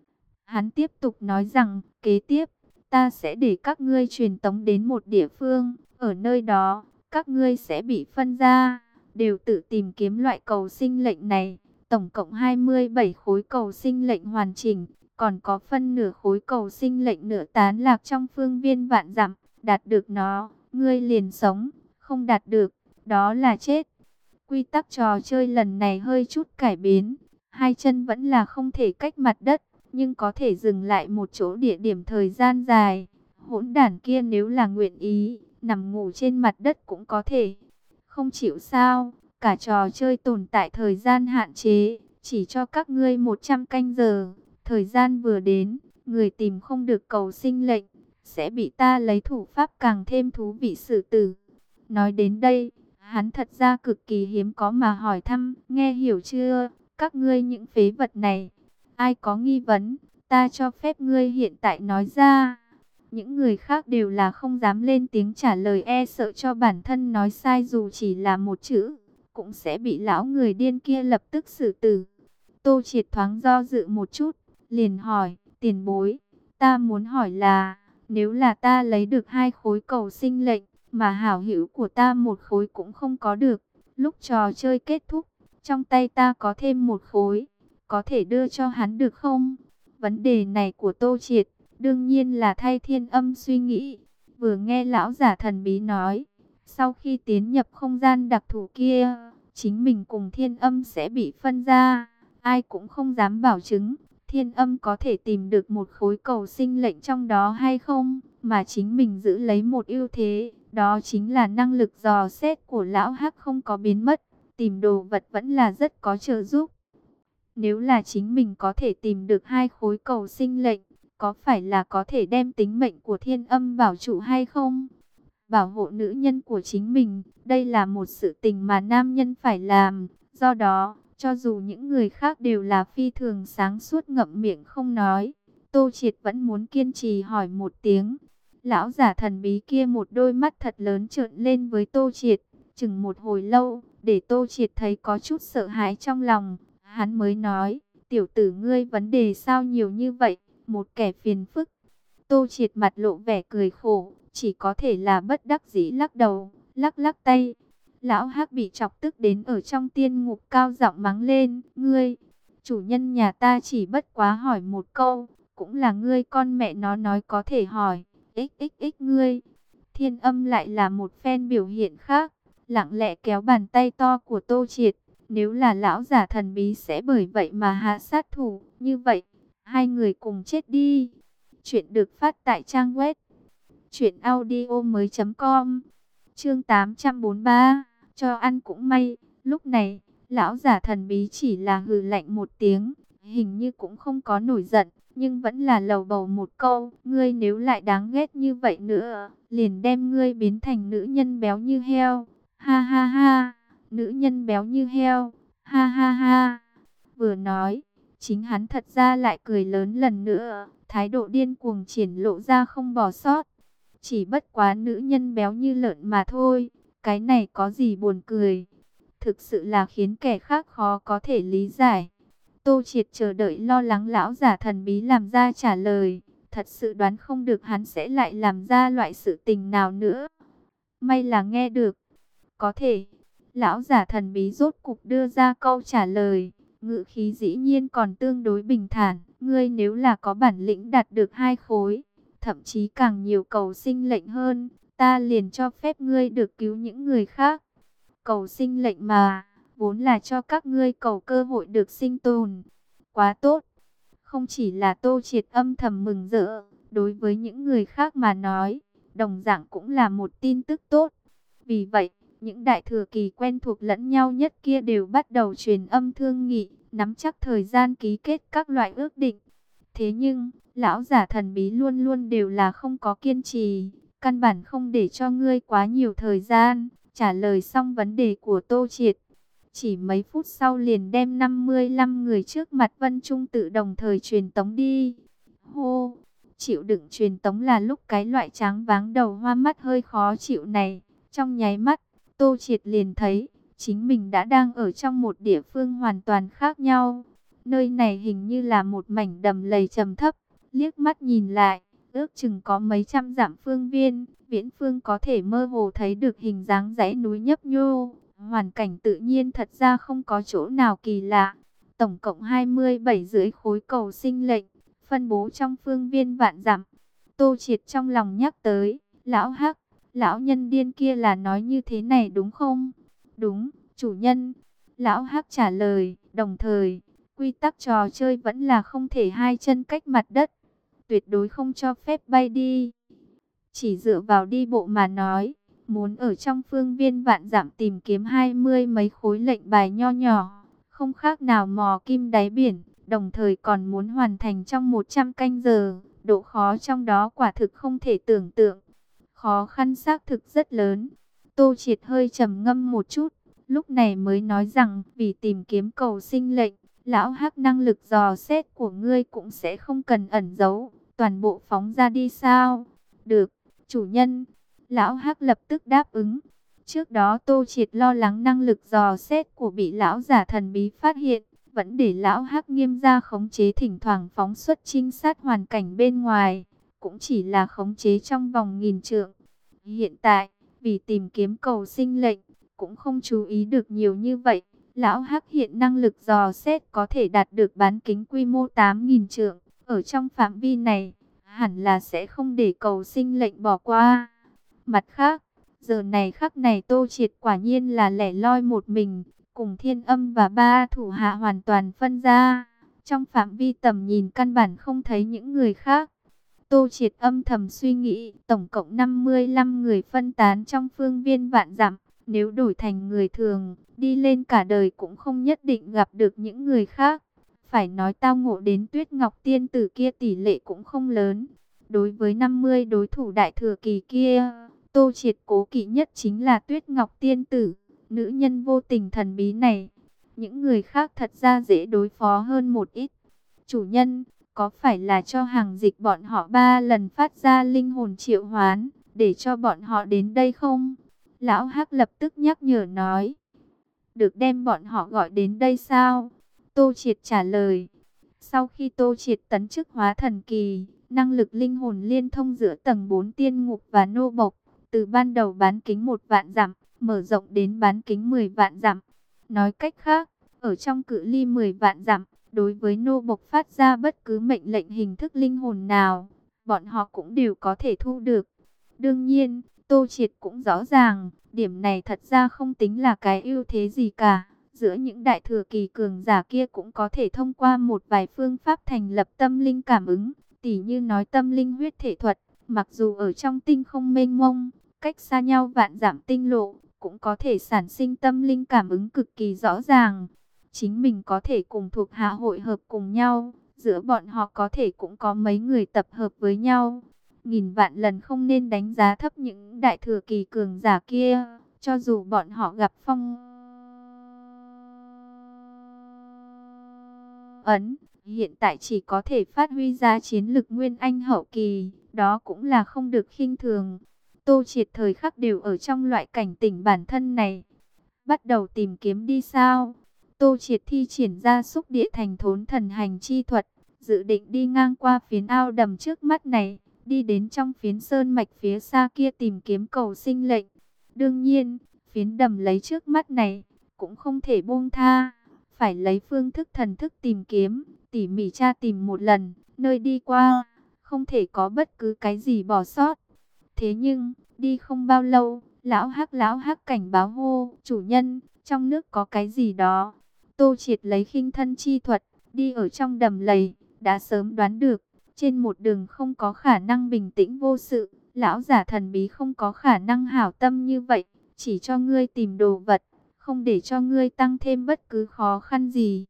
Hắn tiếp tục nói rằng, kế tiếp, ta sẽ để các ngươi truyền tống đến một địa phương, ở nơi đó, các ngươi sẽ bị phân ra, đều tự tìm kiếm loại cầu sinh lệnh này. Tổng cộng hai mươi bảy khối cầu sinh lệnh hoàn chỉnh, còn có phân nửa khối cầu sinh lệnh nửa tán lạc trong phương viên vạn dặm. Đạt được nó, ngươi liền sống, không đạt được, đó là chết. Quy tắc trò chơi lần này hơi chút cải biến, hai chân vẫn là không thể cách mặt đất, nhưng có thể dừng lại một chỗ địa điểm thời gian dài. Hỗn đản kia nếu là nguyện ý, nằm ngủ trên mặt đất cũng có thể. Không chịu sao? Cả trò chơi tồn tại thời gian hạn chế, chỉ cho các ngươi một trăm canh giờ. Thời gian vừa đến, người tìm không được cầu sinh lệnh, sẽ bị ta lấy thủ pháp càng thêm thú vị xử tử. Nói đến đây, hắn thật ra cực kỳ hiếm có mà hỏi thăm, nghe hiểu chưa, các ngươi những phế vật này. Ai có nghi vấn, ta cho phép ngươi hiện tại nói ra. Những người khác đều là không dám lên tiếng trả lời, e sợ cho bản thân nói sai dù chỉ là một chữ, cũng sẽ bị lão người điên kia lập tức xử tử. Tô Triệt thoáng do dự một chút, liền hỏi, tiền bối, ta muốn hỏi là, nếu là ta lấy được hai khối cầu sinh lệnh, mà hảo hữu của ta một khối cũng không có được, lúc trò chơi kết thúc, trong tay ta có thêm một khối, có thể đưa cho hắn được không? Vấn đề này của Tô Triệt, đương nhiên là thay Thiên Âm suy nghĩ. Vừa nghe lão giả thần bí nói, sau khi tiến nhập không gian đặc thù kia, chính mình cùng Thiên Âm sẽ bị phân ra. Ai cũng không dám bảo chứng Thiên Âm có thể tìm được một khối cầu sinh lệnh trong đó hay không, mà chính mình giữ lấy một ưu thế, đó chính là năng lực dò xét của lão Hắc không có biến mất, tìm đồ vật vẫn là rất có trợ giúp. Nếu là chính mình có thể tìm được hai khối cầu sinh lệnh, có phải là có thể đem tính mệnh của Thiên Âm bảo trụ hay không? Bảo hộ nữ nhân của chính mình, đây là một sự tình mà nam nhân phải làm. Do đó, cho dù những người khác đều là phi thường sáng suốt ngậm miệng không nói, Tô Triệt vẫn muốn kiên trì hỏi một tiếng. Lão giả thần bí kia một đôi mắt thật lớn trợn lên với Tô Triệt, chừng một hồi lâu, để Tô Triệt thấy có chút sợ hãi trong lòng. Hắn mới nói, tiểu tử ngươi vấn đề sao nhiều như vậy, một kẻ phiền phức. Tô Triệt mặt lộ vẻ cười khổ, chỉ có thể là bất đắc dĩ lắc đầu, lắc lắc tay. Lão Hắc bị chọc tức đến ở trong tiên ngục cao giọng mắng lên, ngươi, chủ nhân nhà ta chỉ bất quá hỏi một câu, cũng là ngươi con mẹ nó nói có thể hỏi, xxx ngươi. Thiên Âm lại là một phen biểu hiện khác, lặng lẽ kéo bàn tay to của Tô Triệt. Nếu là lão giả thần bí sẽ bởi vậy mà hạ sát thủ, như vậy, hai người cùng chết đi. Chuyện được phát tại trang web truyện audio mới chấm com. Chương tám trăm bốn mươi ba, cho ăn cũng may. Lúc này, lão giả thần bí chỉ là hừ lạnh một tiếng, hình như cũng không có nổi giận, nhưng vẫn là lầu bầu một câu, ngươi nếu lại đáng ghét như vậy nữa, liền đem ngươi biến thành nữ nhân béo như heo. Ha ha ha, nữ nhân béo như heo. Ha ha ha. Vừa nói, chính hắn thật ra lại cười lớn lần nữa, thái độ điên cuồng triển lộ ra không bỏ sót. Chỉ bất quá nữ nhân béo như lợn mà thôi, cái này có gì buồn cười. Thực sự là khiến kẻ khác khó có thể lý giải. Tô Triệt chờ đợi lo lắng lão giả thần bí làm ra trả lời, thật sự đoán không được hắn sẽ lại làm ra loại sự tình nào nữa. May là nghe được. Có thể. Lão giả thần bí rốt cục đưa ra câu trả lời, ngữ khí dĩ nhiên còn tương đối bình thản. Ngươi nếu là có bản lĩnh đạt được hai khối, thậm chí càng nhiều cầu sinh lệnh hơn, ta liền cho phép ngươi được cứu những người khác. Cầu sinh lệnh mà, vốn là cho các ngươi cầu cơ hội được sinh tồn. Quá tốt. Không chỉ là Tô Triệt âm thầm mừng rỡ, đối với những người khác mà nói, đồng dạng cũng là một tin tức tốt. Vì vậy, những đại thừa kỳ quen thuộc lẫn nhau nhất kia đều bắt đầu truyền âm thương nghị, nắm chắc thời gian ký kết các loại ước định. Thế nhưng, lão giả thần bí luôn luôn đều là không có kiên trì, căn bản không để cho ngươi quá nhiều thời gian. Trả lời xong vấn đề của Tô Triệt, chỉ mấy phút sau liền đem năm mươi lăm người trước mặt Vân Trung tự đồng thời truyền tống đi. Hô, chịu đựng truyền tống là lúc cái loại tráng váng đầu hoa mắt hơi khó chịu này. Trong nháy mắt, Tô Triệt liền thấy, chính mình đã đang ở trong một địa phương hoàn toàn khác nhau. Nơi này hình như là một mảnh đầm lầy trầm thấp, liếc mắt nhìn lại, ước chừng có mấy trăm dặm phương viên, viễn phương có thể mơ hồ thấy được hình dáng dãy núi nhấp nhô. Hoàn cảnh tự nhiên thật ra không có chỗ nào kỳ lạ. Tổng cộng hai mươi bảy dưới khối cầu sinh lệnh, phân bố trong phương viên vạn dặm. Tô Triệt trong lòng nhắc tới, lão Hắc, lão nhân điên kia là nói như thế này đúng không? Đúng, chủ nhân. Lão Hắc trả lời, đồng thời, quy tắc trò chơi vẫn là không thể hai chân cách mặt đất. Tuyệt đối không cho phép bay đi. Chỉ dựa vào đi bộ mà nói, muốn ở trong phương viên vạn dặm tìm kiếm hai mươi mấy khối lệnh bài nho nhỏ, không khác nào mò kim đáy biển, đồng thời còn muốn hoàn thành trong một trăm canh giờ, độ khó trong đó quả thực không thể tưởng tượng. Khó khăn xác thực rất lớn. Tô Triệt hơi trầm ngâm một chút, lúc này mới nói rằng vì tìm kiếm cầu sinh lệnh, lão Hắc năng lực dò xét của ngươi cũng sẽ không cần ẩn giấu, toàn bộ phóng ra đi sao? Được, chủ nhân. Lão Hắc lập tức đáp ứng. Trước đó Tô Triệt lo lắng năng lực dò xét của bị lão giả thần bí phát hiện, vẫn để lão Hắc nghiêm ra khống chế, thỉnh thoảng phóng xuất trinh sát hoàn cảnh bên ngoài, cũng chỉ là khống chế trong vòng nghìn trượng. Hiện tại, vì tìm kiếm cầu sinh lệnh, cũng không chú ý được nhiều như vậy. Lão Hắc hiện năng lực dò xét có thể đạt được bán kính quy mô tám nghìn trượng. Ở trong phạm vi này, hẳn là sẽ không để cầu sinh lệnh bỏ qua. Mặt khác, giờ này khắc này Tô Triệt quả nhiên là lẻ loi một mình, cùng Thiên Âm và ba thủ hạ hoàn toàn phân ra. Trong phạm vi tầm nhìn căn bản không thấy những người khác. Tô Triệt âm thầm suy nghĩ, tổng cộng năm mươi lăm người phân tán trong phương viên vạn dặm. Nếu đổi thành người thường, đi lên cả đời cũng không nhất định gặp được những người khác. Phải nói tao ngộ đến Tuyết Ngọc Tiên Tử kia tỷ lệ cũng không lớn. Đối với năm mươi đối thủ đại thừa kỳ kia, Tô Triệt cố kỵ nhất chính là Tuyết Ngọc Tiên Tử, nữ nhân vô tình thần bí này. Những người khác thật ra dễ đối phó hơn một ít. Chủ nhân, có phải là cho hàng dịch bọn họ ba lần phát ra linh hồn triệu hoán, để cho bọn họ đến đây không? Lão Hắc lập tức nhắc nhở nói. Được đem bọn họ gọi đến đây sao? Tô Triệt trả lời. Sau khi Tô Triệt tấn chức hóa thần kỳ, năng lực linh hồn liên thông giữa tầng bốn tiên ngục và nô bộc, từ ban đầu bán kính một vạn dặm, mở rộng đến bán kính mười vạn dặm. Nói cách khác, ở trong cự ly mười vạn dặm, đối với nô bộc phát ra bất cứ mệnh lệnh hình thức linh hồn nào, bọn họ cũng đều có thể thu được. Đương nhiên, Tô Triệt cũng rõ ràng, điểm này thật ra không tính là cái ưu thế gì cả. Giữa những đại thừa kỳ cường giả kia cũng có thể thông qua một vài phương pháp thành lập tâm linh cảm ứng, tỉ như nói tâm linh huyết thể thuật, mặc dù ở trong tinh không mênh mông, cách xa nhau vạn dặm tinh lộ, cũng có thể sản sinh tâm linh cảm ứng cực kỳ rõ ràng. Chính mình có thể cùng thuộc hạ hội hợp cùng nhau, giữa bọn họ có thể cũng có mấy người tập hợp với nhau. Nghìn vạn lần không nên đánh giá thấp những đại thừa kỳ cường giả kia, cho dù bọn họ gặp phong ấn, hiện tại chỉ có thể phát huy ra chiến lực nguyên anh hậu kỳ, đó cũng là không được khinh thường. Tô Triệt thời khắc đều ở trong loại cảnh tỉnh bản thân này. Bắt đầu tìm kiếm đi sao? Tô Triệt thi triển ra xúc địa thành thốn thần hành chi thuật, dự định đi ngang qua phiến ao đầm trước mắt này, đi đến trong phiến sơn mạch phía xa kia tìm kiếm cầu sinh lệnh. Đương nhiên, phiến đầm lấy trước mắt này, cũng không thể buông tha, phải lấy phương thức thần thức tìm kiếm, tỉ mỉ tra tìm một lần, nơi đi qua, không thể có bất cứ cái gì bỏ sót. Thế nhưng, đi không bao lâu, lão hắc lão hắc cảnh báo hô, chủ nhân, trong nước có cái gì đó. Tô Triệt lấy khinh thân chi thuật, đi ở trong đầm lầy, đã sớm đoán được, trên một đường không có khả năng bình tĩnh vô sự, lão giả thần bí không có khả năng hảo tâm như vậy, chỉ cho ngươi tìm đồ vật, không để cho ngươi tăng thêm bất cứ khó khăn gì.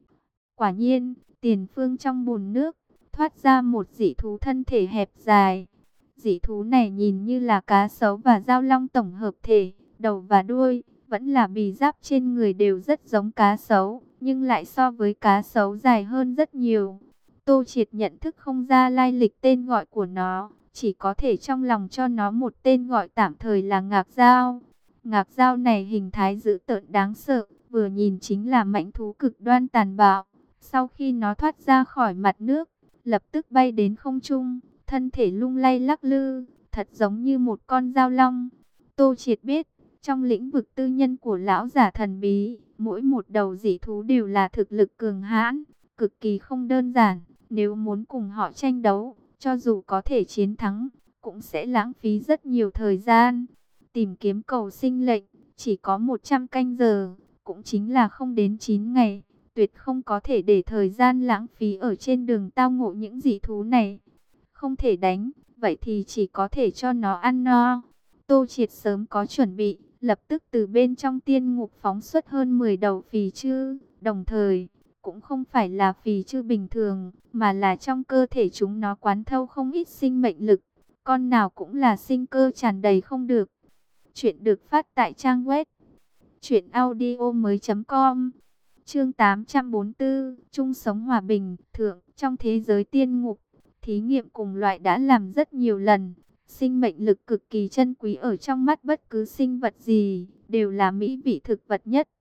Quả nhiên, tiền phương trong bùn nước, thoát ra một dị thú thân thể hẹp dài. Dị thú này nhìn như là cá sấu và dao long tổng hợp thể, đầu và đuôi, vẫn là bì giáp trên người đều rất giống cá sấu, nhưng lại so với cá sấu dài hơn rất nhiều. Tô Triệt nhận thức không ra lai lịch tên gọi của nó, chỉ có thể trong lòng cho nó một tên gọi tạm thời là ngạc dao. Ngạc dao này hình thái dữ tợn đáng sợ, vừa nhìn chính là mãnh thú cực đoan tàn bạo. Sau khi nó thoát ra khỏi mặt nước, lập tức bay đến không trung, thân thể lung lay lắc lư, thật giống như một con dao long. Tô Triệt biết, trong lĩnh vực tư nhân của lão giả thần bí, mỗi một đầu dị thú đều là thực lực cường hãn, cực kỳ không đơn giản. Nếu muốn cùng họ tranh đấu, cho dù có thể chiến thắng, cũng sẽ lãng phí rất nhiều thời gian. Tìm kiếm cầu sinh lệnh, chỉ có một trăm canh giờ, cũng chính là không đến chín ngày. Tuyệt không có thể để thời gian lãng phí ở trên đường tao ngộ những dị thú này. Không thể đánh, vậy thì chỉ có thể cho nó ăn no. Tô Triệt sớm có chuẩn bị, lập tức từ bên trong tiên ngục phóng xuất hơn mười đầu phì chư, đồng thời, cũng không phải là phì chư bình thường, mà là trong cơ thể chúng nó quán thâu không ít sinh mệnh lực, con nào cũng là sinh cơ tràn đầy không được. Chuyện được phát tại trang web truyện audio mới chấm com. Chương tám trăm bốn mươi tư, chung sống hòa bình, thượng, trong thế giới tiên ngục, thí nghiệm cùng loại đã làm rất nhiều lần. Sinh mệnh lực cực kỳ chân quý ở trong mắt bất cứ sinh vật gì, đều là mỹ vị thực vật nhất.